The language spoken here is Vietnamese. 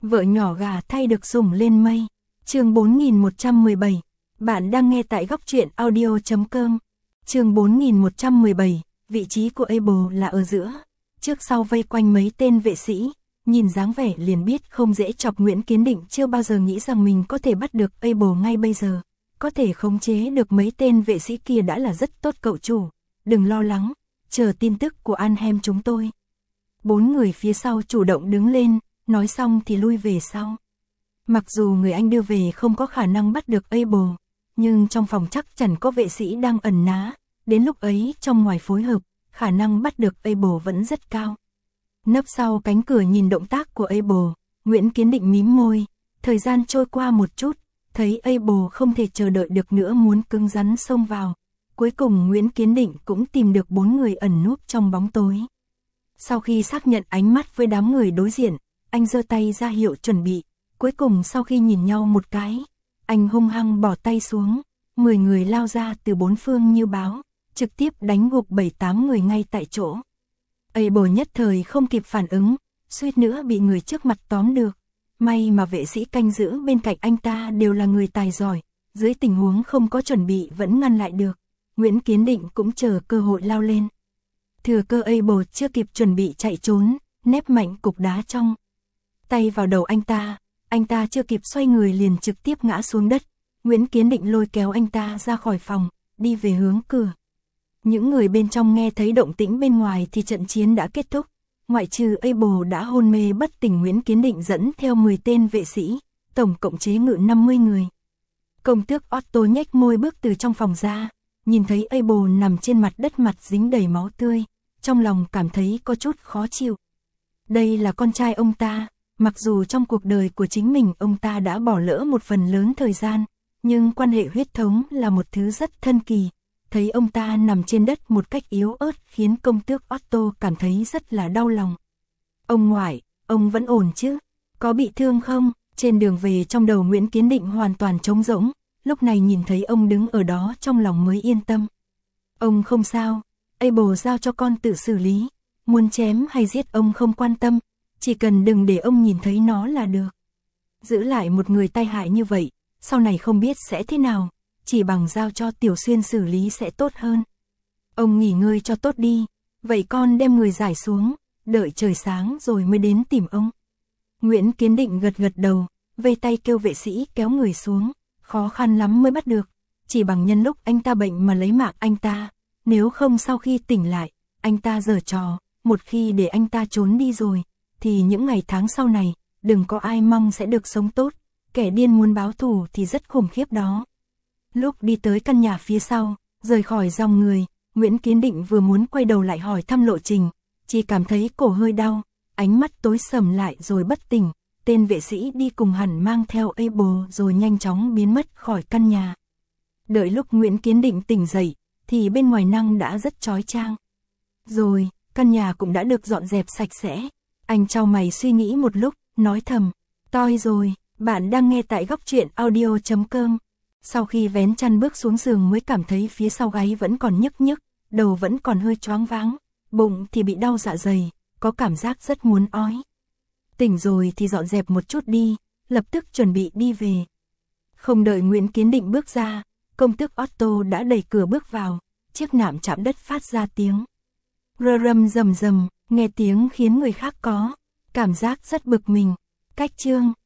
Vợ nhỏ gà thay được sủng lên mây. Chương 4117. Bạn đang nghe tại góc truyện audio.com. Chương 4117. Vị trí của Abel là ở giữa, trước sau vây quanh mấy tên vệ sĩ. Nhìn dáng vẻ liền biết không dễ chọc. Nguyễn Kiến Định chưa bao giờ nghĩ rằng mình có thể bắt được Abel ngay bây giờ. Có thể khống chế được mấy tên vệ sĩ kia đã là rất tốt cậu chủ. Đừng lo lắng, chờ tin tức của Anhem chúng tôi. 4 người phía sau chủ động đứng lên, nói xong thì lui về sau. Mặc dù người anh đưa về không có khả năng bắt được Abel, nhưng trong phòng chắc chắn có vệ sĩ đang ẩn náu. Đến lúc ấy trong ngoài phối hợp, khả năng bắt được Abel vẫn rất cao. Nấp sau cánh cửa nhìn động tác của Abel, Nguyễn Kiến Định mím môi. Thời gian trôi qua một chút, thấy Abel không thể chờ đợi được nữa muốn cứng rắn xông vào. Cuối cùng Nguyễn Kiến Định cũng tìm được 4 người ẩn núp trong bóng tối. Sau khi xác nhận ánh mắt với đám người đối diện, anh giơ tay ra hiệu chuẩn bị. Cuối cùng sau khi nhìn nhau một cái, anh hung hăng bỏ tay xuống. 10 người lao ra từ bốn phương như báo, trực tiếp đánh gục 7-8 người ngay tại chỗ. Abel nhất thời không kịp phản ứng, suýt nữa bị người trước mặt tóm được. May mà vệ sĩ canh giữ bên cạnh anh ta đều là người tài giỏi, dưới tình huống không có chuẩn bị vẫn ngăn lại được. Nguyễn Kiến Định cũng chờ cơ hội lao lên. Thừa cơ Abel chưa kịp chuẩn bị chạy trốn, nép mạnh cục đá trong tay vào đầu anh ta chưa kịp xoay người liền trực tiếp ngã xuống đất. Nguyễn Kiến Định lôi kéo anh ta ra khỏi phòng, đi về hướng cửa. Những người bên trong nghe thấy động tĩnh bên ngoài thì trận chiến đã kết thúc. Ngoại trừ Abel đã hôn mê bất tỉnh, Nguyễn Kiến Định dẫn theo 10 tên vệ sĩ, tổng cộng chế ngự 50 người. Công tước Otto nhếch môi bước từ trong phòng ra, nhìn thấy Abel nằm trên mặt đất, mặt dính đầy máu tươi, trong lòng cảm thấy có chút khó chịu. Đây là con trai ông ta, mặc dù trong cuộc đời của chính mình ông ta đã bỏ lỡ một phần lớn thời gian, nhưng quan hệ huyết thống là một thứ rất thân kỳ. Thấy ông ta nằm trên đất một cách yếu ớt khiến công tước Otto cảm thấy rất là đau lòng. Ông ngoại, ông vẫn ổn chứ? Có bị thương không? Trên đường về trong đầu Nguyễn Kiến Định hoàn toàn trống rỗng, lúc này nhìn thấy ông đứng ở đó trong lòng mới yên tâm. Ông không sao, Abel giao cho con tự xử lý, muốn chém hay giết ông không quan tâm, chỉ cần đừng để ông nhìn thấy nó là được. Giữ lại một người tai hại như vậy, sau này không biết sẽ thế nào, chỉ bằng giao cho Tiểu Xuyên xử lý sẽ tốt hơn. Ông nghỉ ngơi cho tốt đi, vậy con đem người giải xuống, đợi trời sáng rồi mới đến tìm ông. Nguyễn Kiến Định gật gật đầu, vây tay kêu vệ sĩ kéo người xuống, khó khăn lắm mới bắt được, chỉ bằng nhân lúc anh ta bệnh mà lấy mạng anh ta, nếu không sau khi tỉnh lại, anh ta giở trò, một khi để anh ta trốn đi rồi, thì những ngày tháng sau này, đừng có ai mong sẽ được sống tốt, kẻ điên muốn báo thù thì rất khủng khiếp đó. Lúc đi tới căn nhà phía sau, rời khỏi dòng người, Nguyễn Kiến Định vừa muốn quay đầu lại hỏi thăm lộ trình, chỉ cảm thấy cổ hơi đau, ánh mắt tối sầm lại rồi bất tỉnh. Tên vệ sĩ đi cùng hẳn mang theo Abel rồi nhanh chóng biến mất khỏi căn nhà. Đợi lúc Nguyễn Kiến Định tỉnh dậy, thì bên ngoài nắng đã rất chói chang. Rồi, căn nhà cũng đã được dọn dẹp sạch sẽ. Anh chau mày suy nghĩ một lúc, nói thầm, toi rồi. Bạn đang nghe tại góc truyện audio.com. Sau khi vén chăn bước xuống giường mới cảm thấy phía sau gáy vẫn còn nhức nhức, đầu vẫn còn hơi choáng váng, bụng thì bị đau dạ dày, có cảm giác rất muốn ói. Tỉnh rồi thì dọn dẹp một chút đi, lập tức chuẩn bị đi về. Không đợi Nguyễn Kiến Định bước ra, công tước Otto đã đẩy cửa bước vào, chiếc nạm chạm đất phát ra tiếng rơ râm rầm rầm, nghe tiếng khiến người khác có cảm giác rất bực mình. Cách chương